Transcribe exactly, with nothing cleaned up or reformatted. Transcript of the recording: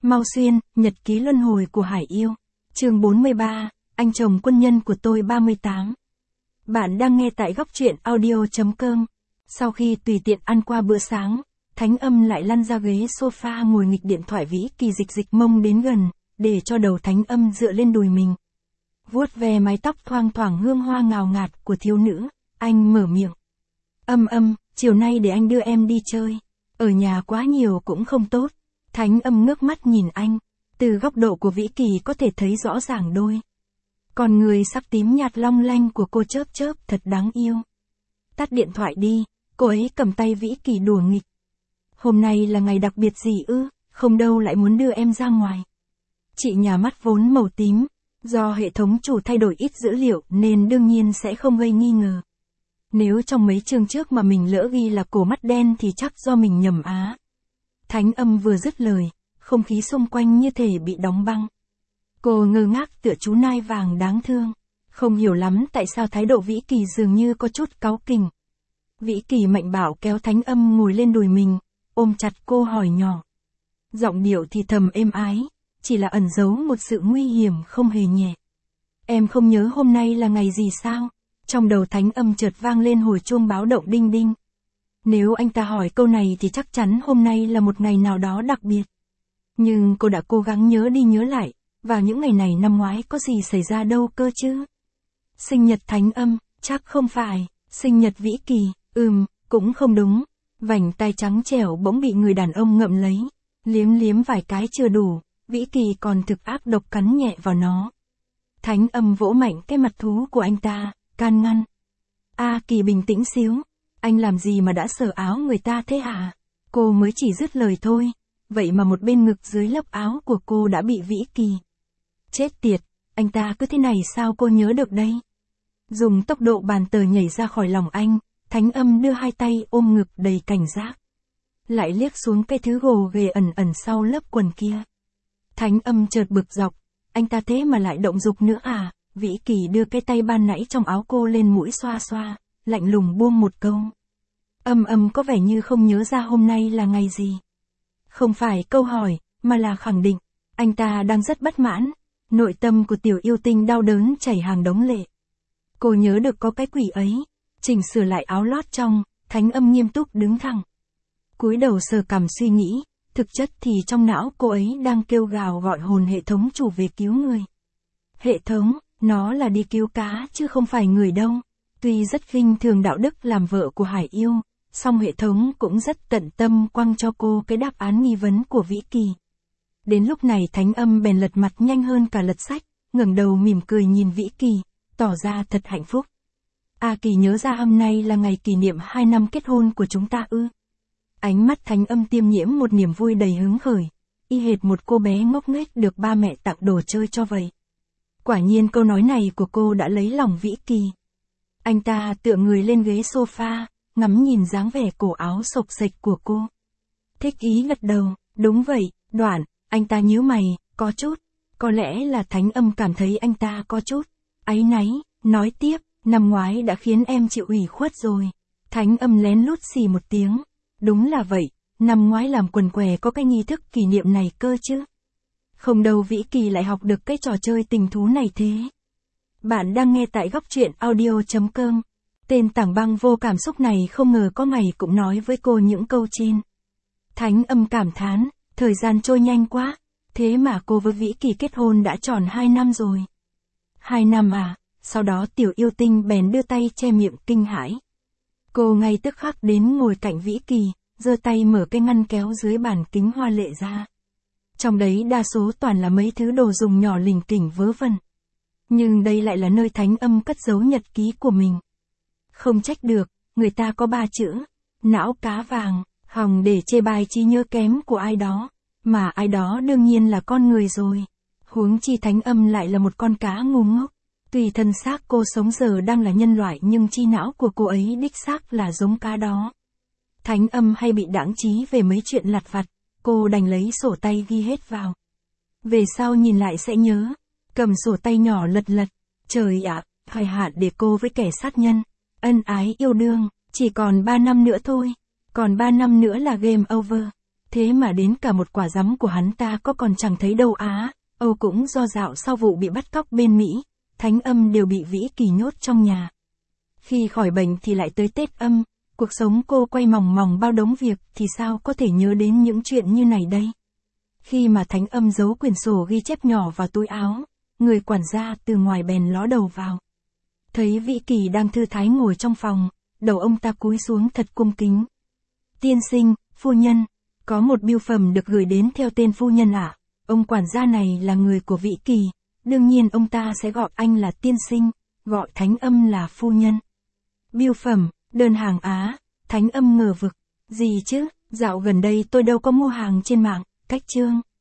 Mau Xuyên, nhật ký luân hồi của Hải Yêu. Chương bốn mươi ba, anh chồng quân nhân của tôi ba mươi tám. Bạn đang nghe tại góc truyện audio.com. Sau khi tùy tiện ăn qua bữa sáng, Thánh Âm lại lăn ra ghế sofa ngồi nghịch điện thoại Vĩ Kỳ dịch dịch mông đến gần, để cho đầu Thánh Âm dựa lên đùi mình. Vuốt ve mái tóc thoang thoảng hương hoa ngào ngạt của thiếu nữ, anh mở miệng. Âm Âm, chiều nay để anh đưa em đi chơi. Ở nhà quá nhiều cũng không tốt. Thánh Âm ngước mắt nhìn anh, từ góc độ của Vĩ Kỳ có thể thấy rõ ràng đôi. Còn người sắc tím nhạt long lanh của cô chớp chớp thật đáng yêu. Tắt điện thoại đi, cô ấy cầm tay Vĩ Kỳ đùa nghịch. Hôm nay là ngày đặc biệt gì ư, không đâu lại muốn đưa em ra ngoài. Chị nhà mắt vốn màu tím, do hệ thống chủ thay đổi ít dữ liệu nên đương nhiên sẽ không gây nghi ngờ. Nếu trong mấy chương trước mà mình lỡ ghi là cổ mắt đen thì chắc do mình nhầm á. Thánh Âm vừa dứt lời, không khí xung quanh như thể bị đóng băng. Cô ngơ ngác tựa chú nai vàng đáng thương, không hiểu lắm tại sao thái độ Vĩ Kỳ dường như có chút cáu kỉnh. Vĩ Kỳ mạnh bạo kéo Thánh Âm ngồi lên đùi mình, ôm chặt cô hỏi nhỏ. Giọng điệu thì thầm êm ái, chỉ là ẩn giấu một sự nguy hiểm không hề nhẹ. Em không nhớ hôm nay là ngày gì sao? Trong đầu Thánh Âm chợt vang lên hồi chuông báo động đinh đinh. Nếu anh ta hỏi câu này thì chắc chắn hôm nay là một ngày nào đó đặc biệt. Nhưng cô đã cố gắng nhớ đi nhớ lại, vào những ngày này năm ngoái có gì xảy ra đâu cơ chứ? Sinh nhật Thánh Âm, chắc không phải. Sinh nhật Vĩ Kỳ, ừm, cũng không đúng. Vành tai trắng trẻo bỗng bị người đàn ông ngậm lấy, liếm liếm vài cái chưa đủ, Vĩ Kỳ còn thực ác độc cắn nhẹ vào nó. Thánh Âm vỗ mạnh cái mặt thú của anh ta, can ngăn. A Kỳ bình tĩnh xíu, anh làm gì mà đã sờ áo người ta thế hả? Cô mới chỉ dứt lời thôi, vậy mà một bên ngực dưới lớp áo của cô đã bị Vĩ Kỳ. Chết tiệt, anh ta cứ thế này sao cô nhớ được đây? Dùng tốc độ bàn tờ nhảy ra khỏi lòng anh, Thánh Âm đưa hai tay ôm ngực đầy cảnh giác. Lại liếc xuống cái thứ gồ ghề ẩn ẩn sau lớp quần kia. Thánh Âm chợt bực dọc, anh ta thế mà lại động dục nữa à? Vĩ Kỳ đưa cái tay ban nãy trong áo cô lên mũi xoa xoa, lạnh lùng buông một câu. Âm Âm có vẻ như không nhớ ra hôm nay là ngày gì. Không phải câu hỏi, mà là khẳng định, anh ta đang rất bất mãn, nội tâm của tiểu yêu tinh đau đớn chảy hàng đống lệ. Cô nhớ được có cái quỷ ấy, chỉnh sửa lại áo lót trong, Thánh Âm nghiêm túc đứng thẳng. Cúi đầu sờ cằm suy nghĩ, thực chất thì trong não cô ấy đang kêu gào gọi hồn hệ thống chủ về cứu người. Hệ thống, nó là đi cứu cá chứ không phải người đâu. Tuy rất khinh thường đạo đức làm vợ của Hải Yêu, song hệ thống cũng rất tận tâm quăng cho cô cái đáp án nghi vấn của Vĩ Kỳ. Đến lúc này Thánh Âm bèn lật mặt nhanh hơn cả lật sách, ngẩng đầu mỉm cười nhìn Vĩ Kỳ, tỏ ra thật hạnh phúc. A Kỳ nhớ ra hôm nay là ngày kỷ niệm hai năm kết hôn của chúng ta ư? Ánh mắt Thánh Âm tiêm nhiễm một niềm vui đầy hứng khởi, y hệt một cô bé ngốc nghếch được ba mẹ tặng đồ chơi cho vậy. Quả nhiên câu nói này của cô đã lấy lòng Vĩ Kỳ. Anh ta tựa người lên ghế sofa, ngắm nhìn dáng vẻ cổ áo xộc xệch của cô. Thích ý gật đầu, đúng vậy, Đoạn, anh ta nhíu mày, có chút. Có lẽ là Thánh Âm cảm thấy anh ta có chút áy náy, nói tiếp, năm ngoái đã khiến em chịu ủy khuất rồi. Thánh Âm lén lút xì một tiếng. Đúng là vậy, năm ngoái làm quần què có cái nghi thức kỷ niệm này cơ chứ. Không đâu Vĩ Kỳ lại học được cái trò chơi tình thú này thế. Bạn đang nghe tại góc truyện audio.com. Tên tảng băng vô cảm xúc này không ngờ có ngày cũng nói với cô những câu trên. Thánh Âm cảm thán, thời gian trôi nhanh quá, thế mà cô với Vĩ Kỳ kết hôn đã tròn hai năm rồi. Hai năm à, sau đó tiểu yêu tinh bèn đưa tay che miệng kinh hãi. Cô ngay tức khắc đến ngồi cạnh Vĩ Kỳ, giơ tay mở cái ngăn kéo dưới bàn kính hoa lệ ra. Trong đấy đa số toàn là mấy thứ đồ dùng nhỏ lỉnh kỉnh vớ vẩn. Nhưng đây lại là nơi Thánh Âm cất giấu nhật ký của mình. Không trách được, người ta có ba chữ, não cá vàng, hòng để chê bai trí nhớ kém của ai đó, mà ai đó đương nhiên là con người rồi. Huống chi Thánh Âm lại là một con cá ngu ngốc. Tuy thân xác cô sống giờ đang là nhân loại nhưng chi não của cô ấy đích xác là giống cá đó. Thánh Âm hay bị đãng trí về mấy chuyện lặt vặt, cô đành lấy sổ tay ghi hết vào. Về sau nhìn lại sẽ nhớ, cầm sổ tay nhỏ lật lật, trời ạ, phải hạ để cô với kẻ sát nhân, ân ái yêu đương, chỉ còn ba năm nữa thôi, còn ba năm nữa là game over. Thế mà đến cả một quả giấm của hắn ta có còn chẳng thấy đâu á. Âu cũng do dạo sau vụ bị bắt cóc bên Mỹ, Thánh Âm đều bị Vĩ Kỳ nhốt trong nhà. Khi khỏi bệnh thì lại tới Tết Âm, cuộc sống cô quay mòng mòng bao đống việc thì sao có thể nhớ đến những chuyện như này đây. Khi mà Thánh Âm giấu quyển sổ ghi chép nhỏ vào túi áo, người quản gia từ ngoài bèn ló đầu vào. Thấy Vĩ Kỳ đang thư thái ngồi trong phòng, đầu ông ta cúi xuống thật cung kính. Tiên sinh, phu nhân, có một bưu phẩm được gửi đến theo tên phu nhân ạ. Ông quản gia này là người của Vĩ Kỳ, đương nhiên ông ta sẽ gọi anh là tiên sinh, gọi Thánh Âm là phu nhân. Bưu phẩm, đơn hàng á, Thánh Âm ngờ vực. Gì chứ, dạo gần đây tôi đâu có mua hàng trên mạng, cách chương.